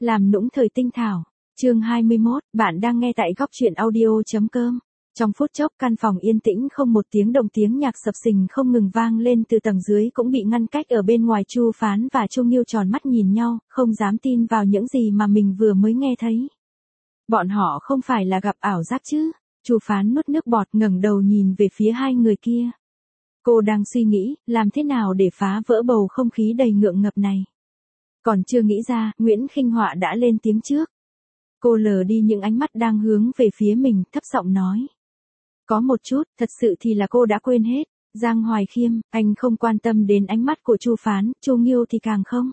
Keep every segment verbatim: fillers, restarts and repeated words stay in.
Làm nũng thời tinh thảo. Chương hai mươi mốt, bạn đang nghe tại góc truyện audio chấm com. Trong phút chốc căn phòng yên tĩnh không một tiếng động, tiếng nhạc sập sình không ngừng vang lên từ tầng dưới cũng bị ngăn cách ở bên ngoài. Chu Phán và Chu Nghiêu tròn mắt nhìn nhau, không dám tin vào những gì mà mình vừa mới nghe thấy. Bọn họ không phải là gặp ảo giác chứ? Chu Phán nuốt nước bọt ngẩng đầu nhìn về phía hai người kia. Cô đang suy nghĩ, làm thế nào để phá vỡ bầu không khí đầy ngượng ngập này. Còn chưa nghĩ ra, Nguyễn Khinh Họa đã lên tiếng trước. Cô lờ đi những ánh mắt đang hướng về phía mình, thấp giọng nói. Có một chút, thật sự thì là cô đã quên hết. Giang Hoài Khiêm, anh không quan tâm đến ánh mắt của Chu Phán, Chu Nghiêu thì càng không.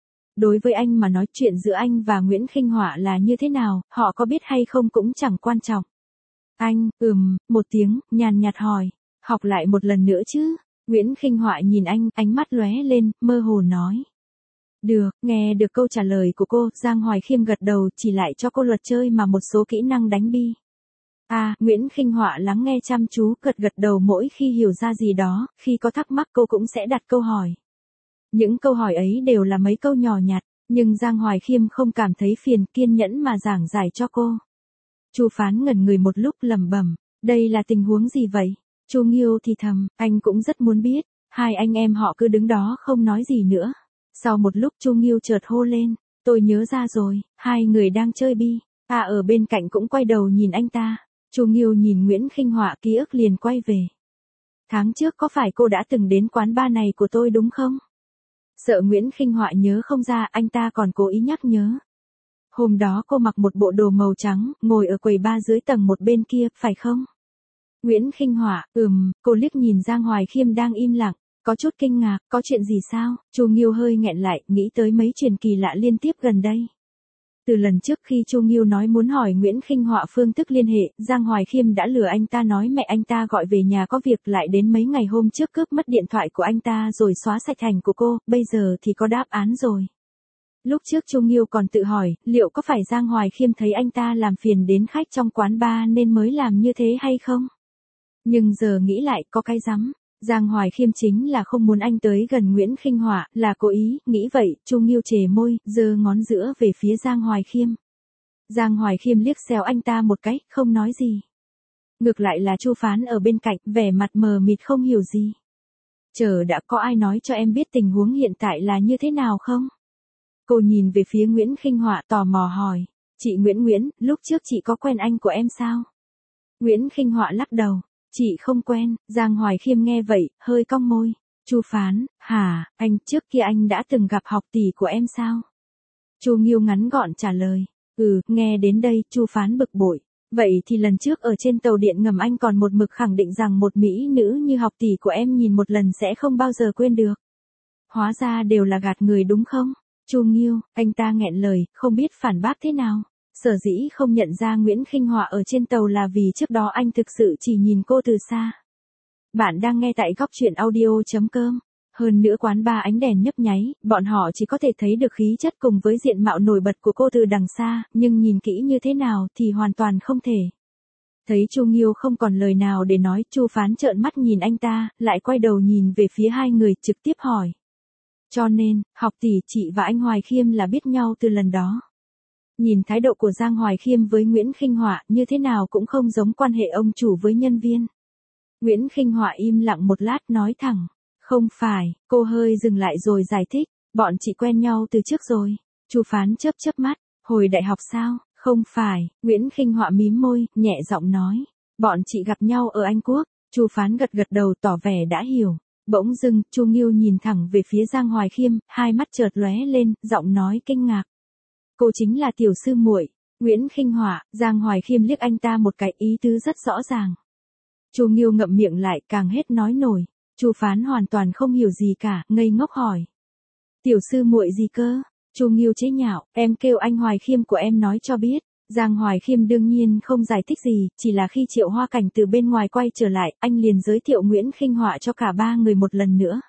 Đối với anh mà nói, chuyện giữa anh và Nguyễn Khinh Họa là như thế nào, họ có biết hay không cũng chẳng quan trọng. Anh, ừm, một tiếng, nhàn nhạt hỏi. Học lại một lần nữa chứ? Nguyễn Khinh Họa nhìn anh, ánh mắt lóe lên, mơ hồ nói. Được, nghe được câu trả lời của cô, Giang Hoài Khiêm gật đầu, chỉ lại cho cô luật chơi mà một số kỹ năng đánh bi. À, Nguyễn Khinh Họa lắng nghe chăm chú, gật gật đầu, mỗi khi hiểu ra gì đó, khi có thắc mắc cô cũng sẽ đặt câu hỏi. Những câu hỏi ấy đều là mấy câu nhỏ nhặt, nhưng Giang Hoài Khiêm không cảm thấy phiền, kiên nhẫn mà giảng giải cho cô. Chu Phán ngẩn người một lúc, lẩm bẩm, đây là tình huống gì vậy? Chu Nghiêu thì thầm, anh cũng rất muốn biết. Hai anh em họ cứ đứng đó không nói gì nữa. Sau một lúc Chu Nghiêu chợt hô lên, tôi nhớ ra rồi, hai người đang chơi bi. À, ở bên cạnh cũng quay đầu nhìn anh ta. Chu Nghiêu nhìn Nguyễn Khinh Họa, ký ức liền quay về. Tháng trước có phải cô đã từng đến quán bar này của tôi đúng không? Sợ Nguyễn Khinh Họa nhớ không ra, anh ta còn cố ý nhắc nhớ. Hôm đó cô mặc một bộ đồ màu trắng, ngồi ở quầy bar dưới tầng một bên kia, phải không? Nguyễn Khinh Họa, ừm, cô liếc nhìn Giang Hoài Khiêm đang im lặng, có chút kinh ngạc, có chuyện gì sao? Chu Nghiêu hơi nghẹn lại, nghĩ tới mấy chuyện kỳ lạ liên tiếp gần đây. Từ lần trước khi Chu Nghiêu nói muốn hỏi Nguyễn Khinh Họa phương thức liên hệ, Giang Hoài Khiêm đã lừa anh ta nói mẹ anh ta gọi về nhà có việc, lại đến mấy ngày hôm trước cướp mất điện thoại của anh ta rồi xóa sạch hình của cô, bây giờ thì có đáp án rồi. Lúc trước Chu Nghiêu còn tự hỏi, liệu có phải Giang Hoài Khiêm thấy anh ta làm phiền đến khách trong quán bar nên mới làm như thế hay không? Nhưng giờ nghĩ lại, có cái rắm. Giang Hoài Khiêm chính là không muốn anh tới gần Nguyễn Khinh Họa, là cố ý, nghĩ vậy, Chu Nghiêu chề môi, giơ ngón giữa về phía Giang Hoài Khiêm. Giang Hoài Khiêm liếc xéo anh ta một cái, không nói gì. Ngược lại là Chu Phán ở bên cạnh, vẻ mặt mờ mịt không hiểu gì. Chờ đã, có ai nói cho em biết tình huống hiện tại là như thế nào không? Cô nhìn về phía Nguyễn Khinh Họa tò mò hỏi, chị Nguyễn Nguyễn, lúc trước chị có quen anh của em sao? Nguyễn Khinh Họa lắc đầu. Chị không quen. Giang Hoài Khiêm nghe vậy, hơi cong môi. Chu Phán, hả, anh, trước kia anh đã từng gặp học tỷ của em sao? Chu Nghiêu ngắn gọn trả lời. Ừ, nghe đến đây, Chu Phán bực bội. Vậy thì lần trước ở trên tàu điện ngầm anh còn một mực khẳng định rằng một mỹ nữ như học tỷ của em nhìn một lần sẽ không bao giờ quên được. Hóa ra đều là gạt người đúng không? Chu Nghiêu, anh ta nghẹn lời, không biết phản bác thế nào. Sở dĩ không nhận ra Nguyễn Khinh Họa ở trên tàu là vì trước đó anh thực sự chỉ nhìn cô từ xa. Bạn đang nghe tại góc truyện audio chấm com. Hơn nữa quán bar ánh đèn nhấp nháy, bọn họ chỉ có thể thấy được khí chất cùng với diện mạo nổi bật của cô từ đằng xa, nhưng nhìn kỹ như thế nào thì hoàn toàn không thể. Thấy Chu Nghiêu không còn lời nào để nói, Chu Phán trợn mắt nhìn anh ta, lại quay đầu nhìn về phía hai người, trực tiếp hỏi. Cho nên, học tỷ, chị và anh Hoài Khiêm là biết nhau từ lần đó. Nhìn thái độ của Giang Hoài Khiêm với Nguyễn Khinh Họa, như thế nào cũng không giống quan hệ ông chủ với nhân viên. Nguyễn Khinh Họa im lặng một lát, nói thẳng, không phải. Cô hơi dừng lại rồi giải thích, bọn chị quen nhau từ trước rồi. Chu Phán chớp chớp mắt, hồi đại học sao? Không phải. Nguyễn Khinh Họa mím môi, nhẹ giọng nói, bọn chị gặp nhau ở Anh Quốc. Chu Phán gật gật đầu, tỏ vẻ đã hiểu. Bỗng dưng, Chu Nghiêu nhìn thẳng về phía Giang Hoài Khiêm, hai mắt chợt lóe lên, giọng nói kinh ngạc. Cô chính là tiểu sư muội. Nguyễn Khinh Họa. Giang Hoài Khiêm liếc anh ta một cái, ý tứ rất rõ ràng. Chu Nghiêu ngậm miệng lại, càng hết nói nổi. Chu Phán hoàn toàn không hiểu gì cả, ngây ngốc hỏi. Tiểu sư muội gì cơ? Chu Nghiêu chế nhạo, em kêu anh Hoài Khiêm của em nói cho biết. Giang Hoài Khiêm đương nhiên không giải thích gì, chỉ là khi Triệu Hoa Cảnh từ bên ngoài quay trở lại, anh liền giới thiệu Nguyễn Khinh Họa cho cả ba người một lần nữa.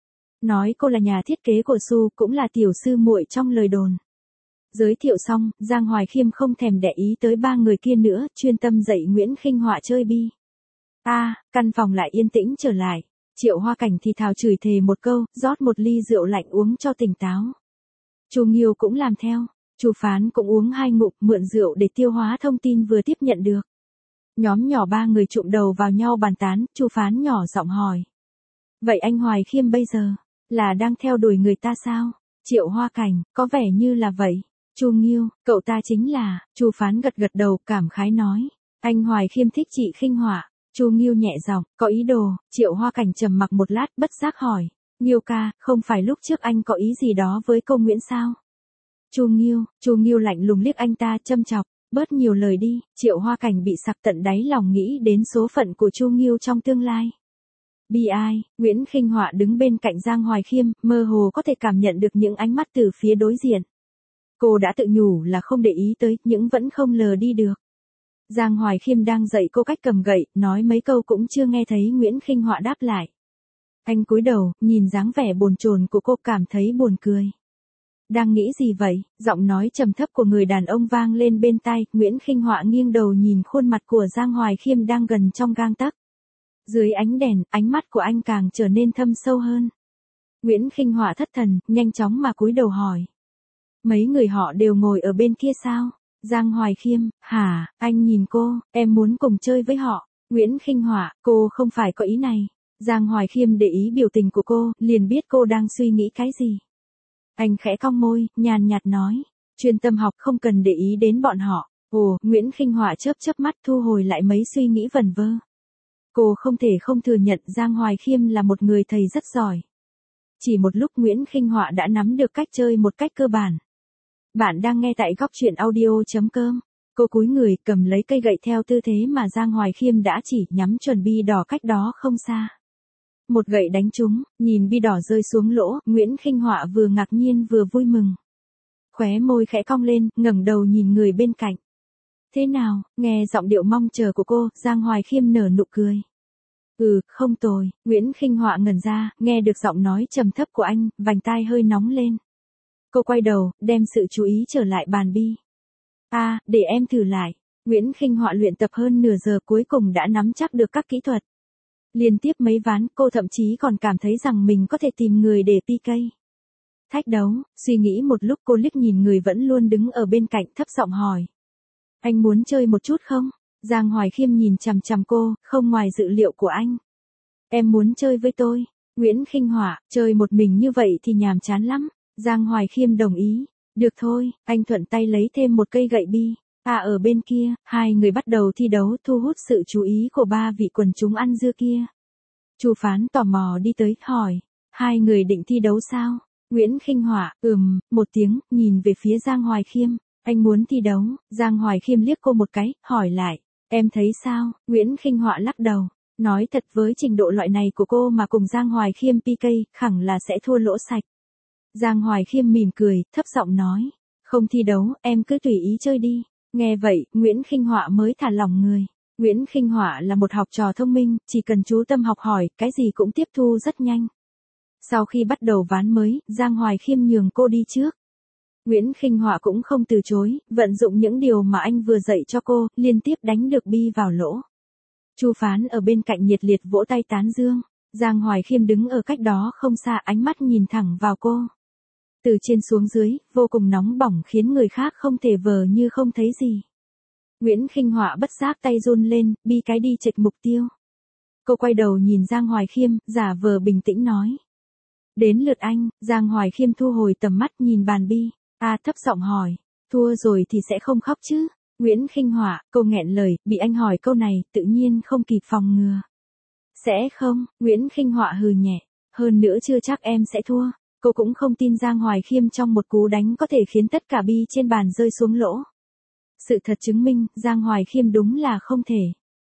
Nói cô là nhà thiết kế của Su, cũng là tiểu sư muội trong lời đồn. Giới thiệu xong, Giang Hoài Khiêm không thèm để ý tới ba người kia nữa, chuyên tâm dạy Nguyễn Khinh Họa chơi bi. A, à, căn phòng lại yên tĩnh trở lại. Triệu Hoa Cảnh thì thào chửi thề một câu, rót một ly rượu lạnh uống cho tỉnh táo. Chu Nghiêu cũng làm theo. Chu Phán cũng uống hai ngụm, mượn rượu để tiêu hóa thông tin vừa tiếp nhận được. Nhóm nhỏ ba người chụm đầu vào nhau bàn tán, Chu Phán nhỏ giọng hỏi. Vậy anh Hoài Khiêm bây giờ, là đang theo đuổi người ta sao? Triệu Hoa Cảnh, có vẻ như là vậy. Chu Nghiêu, cậu ta chính là, Chu Phán gật gật đầu, cảm khái nói. Anh Hoài Khiêm thích chị Khinh Họa. Chu Nghiêu nhẹ giọng, có ý đồ. Triệu Hoa Cảnh trầm mặc một lát, bất giác hỏi. Nghiêu ca, không phải lúc trước anh có ý gì đó với cô Nguyễn sao? Chu Nghiêu, Chu Nghiêu lạnh lùng liếc anh ta châm chọc. Bớt nhiều lời đi. Triệu Hoa Cảnh bị sặc tận đáy lòng nghĩ đến số phận của Chu Nghiêu trong tương lai. Bi ai, Nguyễn Khinh Họa đứng bên cạnh Giang Hoài Khiêm, mơ hồ có thể cảm nhận được những ánh mắt từ phía đối diện. Cô đã tự nhủ là không để ý tới, nhưng vẫn không lờ đi được. Giang Hoài Khiêm đang dạy cô cách cầm gậy, nói mấy câu cũng chưa nghe thấy Nguyễn Khinh Họa đáp lại. Anh cúi đầu, nhìn dáng vẻ bồn chồn của cô cảm thấy buồn cười. Đang nghĩ gì vậy? Giọng nói trầm thấp của người đàn ông vang lên bên tai, Nguyễn Khinh Họa nghiêng đầu nhìn khuôn mặt của Giang Hoài Khiêm đang gần trong gang tấc. Dưới ánh đèn, ánh mắt của anh càng trở nên thâm sâu hơn. Nguyễn Khinh Họa thất thần, nhanh chóng mà cúi đầu hỏi. Mấy người họ đều ngồi ở bên kia sao? Giang Hoài Khiêm, hả, anh nhìn cô, em muốn cùng chơi với họ. Nguyễn Khinh Họa, cô không phải có ý này. Giang Hoài Khiêm để ý biểu tình của cô, liền biết cô đang suy nghĩ cái gì. Anh khẽ cong môi, nhàn nhạt nói. Chuyên tâm học, không cần để ý đến bọn họ. Ồ, Nguyễn Khinh Họa chớp chớp mắt, thu hồi lại mấy suy nghĩ vẩn vơ. Cô không thể không thừa nhận Giang Hoài Khiêm là một người thầy rất giỏi. Chỉ một lúc Nguyễn Khinh Họa đã nắm được cách chơi một cách cơ bản. Bạn đang nghe tại góc truyện audio chấm com. Cô cúi người cầm lấy cây gậy theo tư thế mà Giang Hoài Khiêm đã chỉ, nhắm chuẩn bi đỏ cách đó không xa. Một gậy đánh trúng, nhìn bi đỏ rơi xuống lỗ, Nguyễn Khinh Họa vừa ngạc nhiên vừa vui mừng. Khóe môi khẽ cong lên, ngẩng đầu nhìn người bên cạnh. Thế nào, nghe giọng điệu mong chờ của cô, Giang Hoài Khiêm nở nụ cười. Ừ, không tồi, Nguyễn Khinh Họa ngẩn ra, nghe được giọng nói trầm thấp của anh, vành tai hơi nóng lên. Cô quay đầu, đem sự chú ý trở lại bàn bi. À, để em thử lại. Nguyễn Khinh Họa luyện tập hơn nửa giờ cuối cùng đã nắm chắc được các kỹ thuật. Liên tiếp mấy ván, cô thậm chí còn cảm thấy rằng mình có thể tìm người để pê ca. Thách đấu, suy nghĩ một lúc cô liếc nhìn người vẫn luôn đứng ở bên cạnh, thấp giọng hỏi. Anh muốn chơi một chút không? Giang Hoài Khiêm nhìn chằm chằm cô, không ngoài dự liệu của anh. Em muốn chơi với tôi. Nguyễn Khinh Họa, chơi một mình như vậy thì nhàm chán lắm. Giang Hoài Khiêm đồng ý. Được thôi, anh thuận tay lấy thêm một cây gậy bi. À ở bên kia, hai người bắt đầu thi đấu thu hút sự chú ý của ba vị quần chúng ăn dưa kia. Chu Phán tò mò đi tới, hỏi. Hai người định thi đấu sao? Nguyễn Khinh Họa, ừm, một tiếng, nhìn về phía Giang Hoài Khiêm. Anh muốn thi đấu. Giang Hoài Khiêm liếc cô một cái, hỏi lại. Em thấy sao? Nguyễn Khinh Họa lắc đầu. Nói thật với trình độ loại này của cô mà cùng Giang Hoài Khiêm pê ca, khẳng là sẽ thua lỗ sạch. Giang Hoài Khiêm mỉm cười, thấp giọng nói. Không thi đấu, em cứ tùy ý chơi đi. Nghe vậy, Nguyễn Khinh Họa mới thả lỏng người. Nguyễn Khinh Họa là một học trò thông minh, chỉ cần chú tâm học hỏi, cái gì cũng tiếp thu rất nhanh. Sau khi bắt đầu ván mới, Giang Hoài Khiêm nhường cô đi trước. Nguyễn Khinh Họa cũng không từ chối, vận dụng những điều mà anh vừa dạy cho cô, liên tiếp đánh được bi vào lỗ. Chu Phán ở bên cạnh nhiệt liệt vỗ tay tán dương. Giang Hoài Khiêm đứng ở cách đó không xa, ánh mắt nhìn thẳng vào cô. Từ trên xuống dưới, vô cùng nóng bỏng khiến người khác không thể vờ như không thấy gì. Nguyễn Khinh Họa bất giác tay run lên, bi cái đi chệch mục tiêu. Cô quay đầu nhìn Giang Hoài Khiêm, giả vờ bình tĩnh nói. Đến lượt anh. Giang Hoài Khiêm thu hồi tầm mắt nhìn bàn bi. A thấp giọng hỏi. Thua rồi thì sẽ không khóc chứ? Nguyễn Khinh Họa, cô nghẹn lời, bị anh hỏi câu này, tự nhiên không kịp phòng ngừa. Sẽ không, Nguyễn Khinh Họa hừ nhẹ. Hơn nữa chưa chắc em sẽ thua. Cô cũng không tin Giang Hoài Khiêm trong một cú đánh có thể khiến tất cả bi trên bàn rơi xuống lỗ. Sự thật chứng minh, Giang Hoài Khiêm đúng là không thể.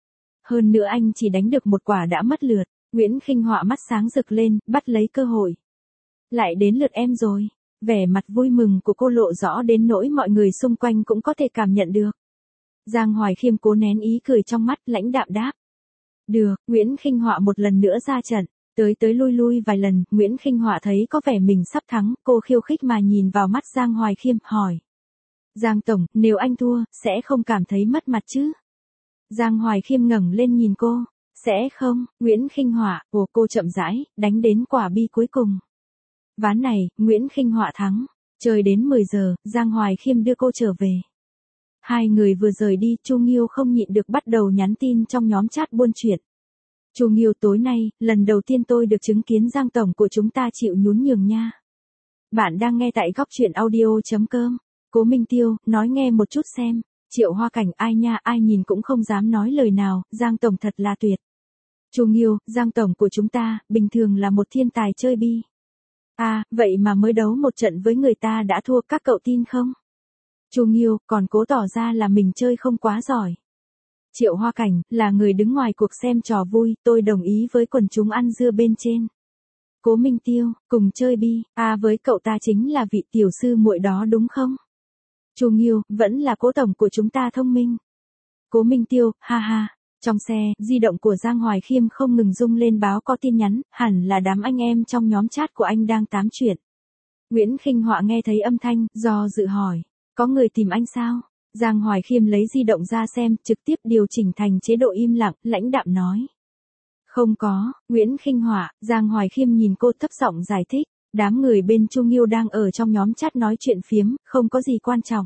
Hơn nữa anh chỉ đánh được một quả đã mất lượt. Nguyễn Khinh Họa mắt sáng rực lên, bắt lấy cơ hội. Lại đến lượt em rồi. Vẻ mặt vui mừng của cô lộ rõ đến nỗi mọi người xung quanh cũng có thể cảm nhận được. Giang Hoài Khiêm cố nén ý cười trong mắt, lãnh đạm đáp. Được, Nguyễn Khinh Họa một lần nữa ra trận. Tới tới lui lui vài lần, Nguyễn Khinh Họa thấy có vẻ mình sắp thắng, cô khiêu khích mà nhìn vào mắt Giang Hoài Khiêm, hỏi. Giang Tổng, nếu anh thua, sẽ không cảm thấy mất mặt chứ? Giang Hoài Khiêm ngẩng lên nhìn cô. Sẽ không, Nguyễn Khinh Họa, ồ cô chậm rãi, đánh đến quả bi cuối cùng. Ván này, Nguyễn Khinh Họa thắng. Chơi đến mười giờ, Giang Hoài Khiêm đưa cô trở về. Hai người vừa rời đi, Chu Nghiêu không nhịn được bắt đầu nhắn tin trong nhóm chat buôn chuyện. Chu Nghiêu, tối nay, lần đầu tiên tôi được chứng kiến Giang tổng của chúng ta chịu nhún nhường nha. Bạn đang nghe tại góc truyện audio.com. Cố Minh Tiêu, nói nghe một chút xem. Triệu Hoa Cảnh, ai nha, ai nhìn cũng không dám nói lời nào, Giang tổng thật là tuyệt. Chu Nghiêu, Giang tổng của chúng ta, bình thường là một thiên tài chơi bi. À, vậy mà mới đấu một trận với người ta đã thua, các cậu tin không? Chu Nghiêu, còn cố tỏ ra là mình chơi không quá giỏi. Triệu Hoa Cảnh, là người đứng ngoài cuộc xem trò vui, tôi đồng ý với quần chúng ăn dưa bên trên. Cố Minh Tiêu, cùng chơi bi, à với cậu ta chính là vị tiểu sư muội đó đúng không? Chu Nghiêu, vẫn là Cố tổng của chúng ta thông minh. Cố Minh Tiêu, ha ha. Trong xe, di động của Giang Hoài Khiêm không ngừng rung lên báo có tin nhắn, hẳn là đám anh em trong nhóm chat của anh đang tám chuyện. Nguyễn Khinh Họa nghe thấy âm thanh, do dự hỏi, có người tìm anh sao? Giang Hoài Khiêm lấy di động ra xem, trực tiếp điều chỉnh thành chế độ im lặng, lãnh đạm nói. Không có, Nguyễn Khinh Họa. Giang Hoài Khiêm nhìn cô thấp giọng giải thích, đám người bên Chu Nghiêu đang ở trong nhóm chat nói chuyện phiếm, không có gì quan trọng.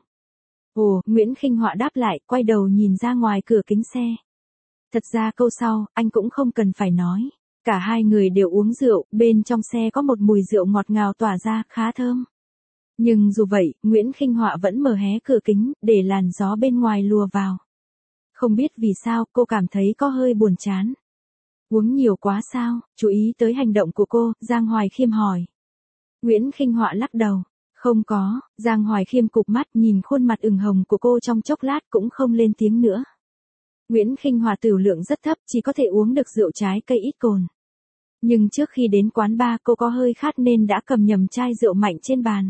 Ồ, Nguyễn Khinh Họa đáp lại, quay đầu nhìn ra ngoài cửa kính xe. Thật ra câu sau, anh cũng không cần phải nói. Cả hai người đều uống rượu, bên trong xe có một mùi rượu ngọt ngào tỏa ra, khá thơm. Nhưng dù vậy, Nguyễn Khinh Họa vẫn mở hé cửa kính, để làn gió bên ngoài lùa vào. Không biết vì sao, cô cảm thấy có hơi buồn chán. Uống nhiều quá sao? Chú ý tới hành động của cô, Giang Hoài Khiêm hỏi. Nguyễn Khinh Họa lắc đầu. Không có, Giang Hoài Khiêm cụp mắt nhìn khuôn mặt ửng hồng của cô trong chốc lát cũng không lên tiếng nữa. Nguyễn Khinh Họa tửu lượng rất thấp, chỉ có thể uống được rượu trái cây ít cồn. Nhưng trước khi đến quán bar cô có hơi khát nên đã cầm nhầm chai rượu mạnh trên bàn.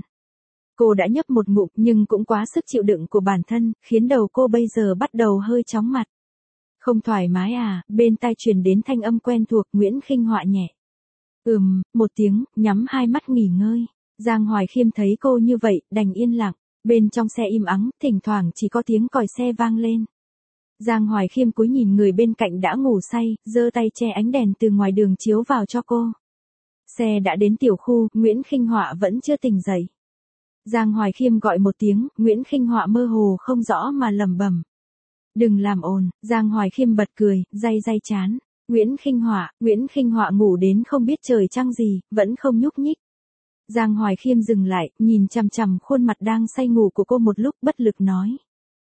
Cô đã nhấp một ngụm nhưng cũng quá sức chịu đựng của bản thân, khiến đầu cô bây giờ bắt đầu hơi chóng mặt. Không thoải mái à? Bên tai truyền đến thanh âm quen thuộc, Nguyễn Khinh Họa nhẹ. Ừm, một tiếng, nhắm hai mắt nghỉ ngơi. Giang Hoài Khiêm thấy cô như vậy, đành yên lặng. Bên trong xe im ắng, thỉnh thoảng chỉ có tiếng còi xe vang lên. Giang Hoài Khiêm cúi nhìn người bên cạnh đã ngủ say, giơ tay che ánh đèn từ ngoài đường chiếu vào cho cô. Xe đã đến tiểu khu, Nguyễn Khinh Họa vẫn chưa tỉnh dậy. Giang Hoài Khiêm gọi một tiếng, Nguyễn Khinh Họa mơ hồ không rõ mà lẩm bẩm. Đừng làm ồn. Giang Hoài Khiêm bật cười, day day chán. Nguyễn Khinh Họa, Nguyễn Khinh Họa ngủ đến không biết trời trăng gì, vẫn không nhúc nhích. Giang Hoài Khiêm dừng lại, nhìn chằm chằm khuôn mặt đang say ngủ của cô một lúc, bất lực nói.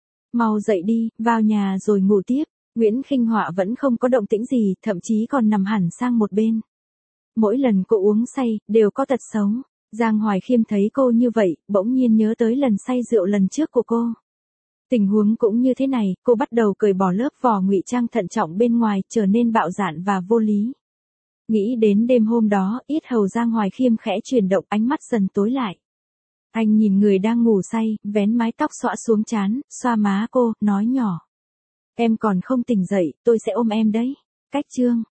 Mau dậy đi, vào nhà rồi ngủ tiếp. Nguyễn Khinh Họa vẫn không có động tĩnh gì, thậm chí còn nằm hẳn sang một bên. Mỗi lần cô uống say, đều có tật xấu. Giang Hoài Khiêm thấy cô như vậy, bỗng nhiên nhớ tới lần say rượu lần trước của cô. Tình huống cũng như thế này, cô bắt đầu cởi bỏ lớp vỏ ngụy trang thận trọng bên ngoài, trở nên bạo dạn và vô lý. Nghĩ đến đêm hôm đó, yết hầu Giang Hoài Khiêm khẽ chuyển động, ánh mắt dần tối lại. Anh nhìn người đang ngủ say, vén mái tóc xõa xuống trán, xoa má cô, nói nhỏ. Em còn không tỉnh dậy, tôi sẽ ôm em đấy. Cách chương.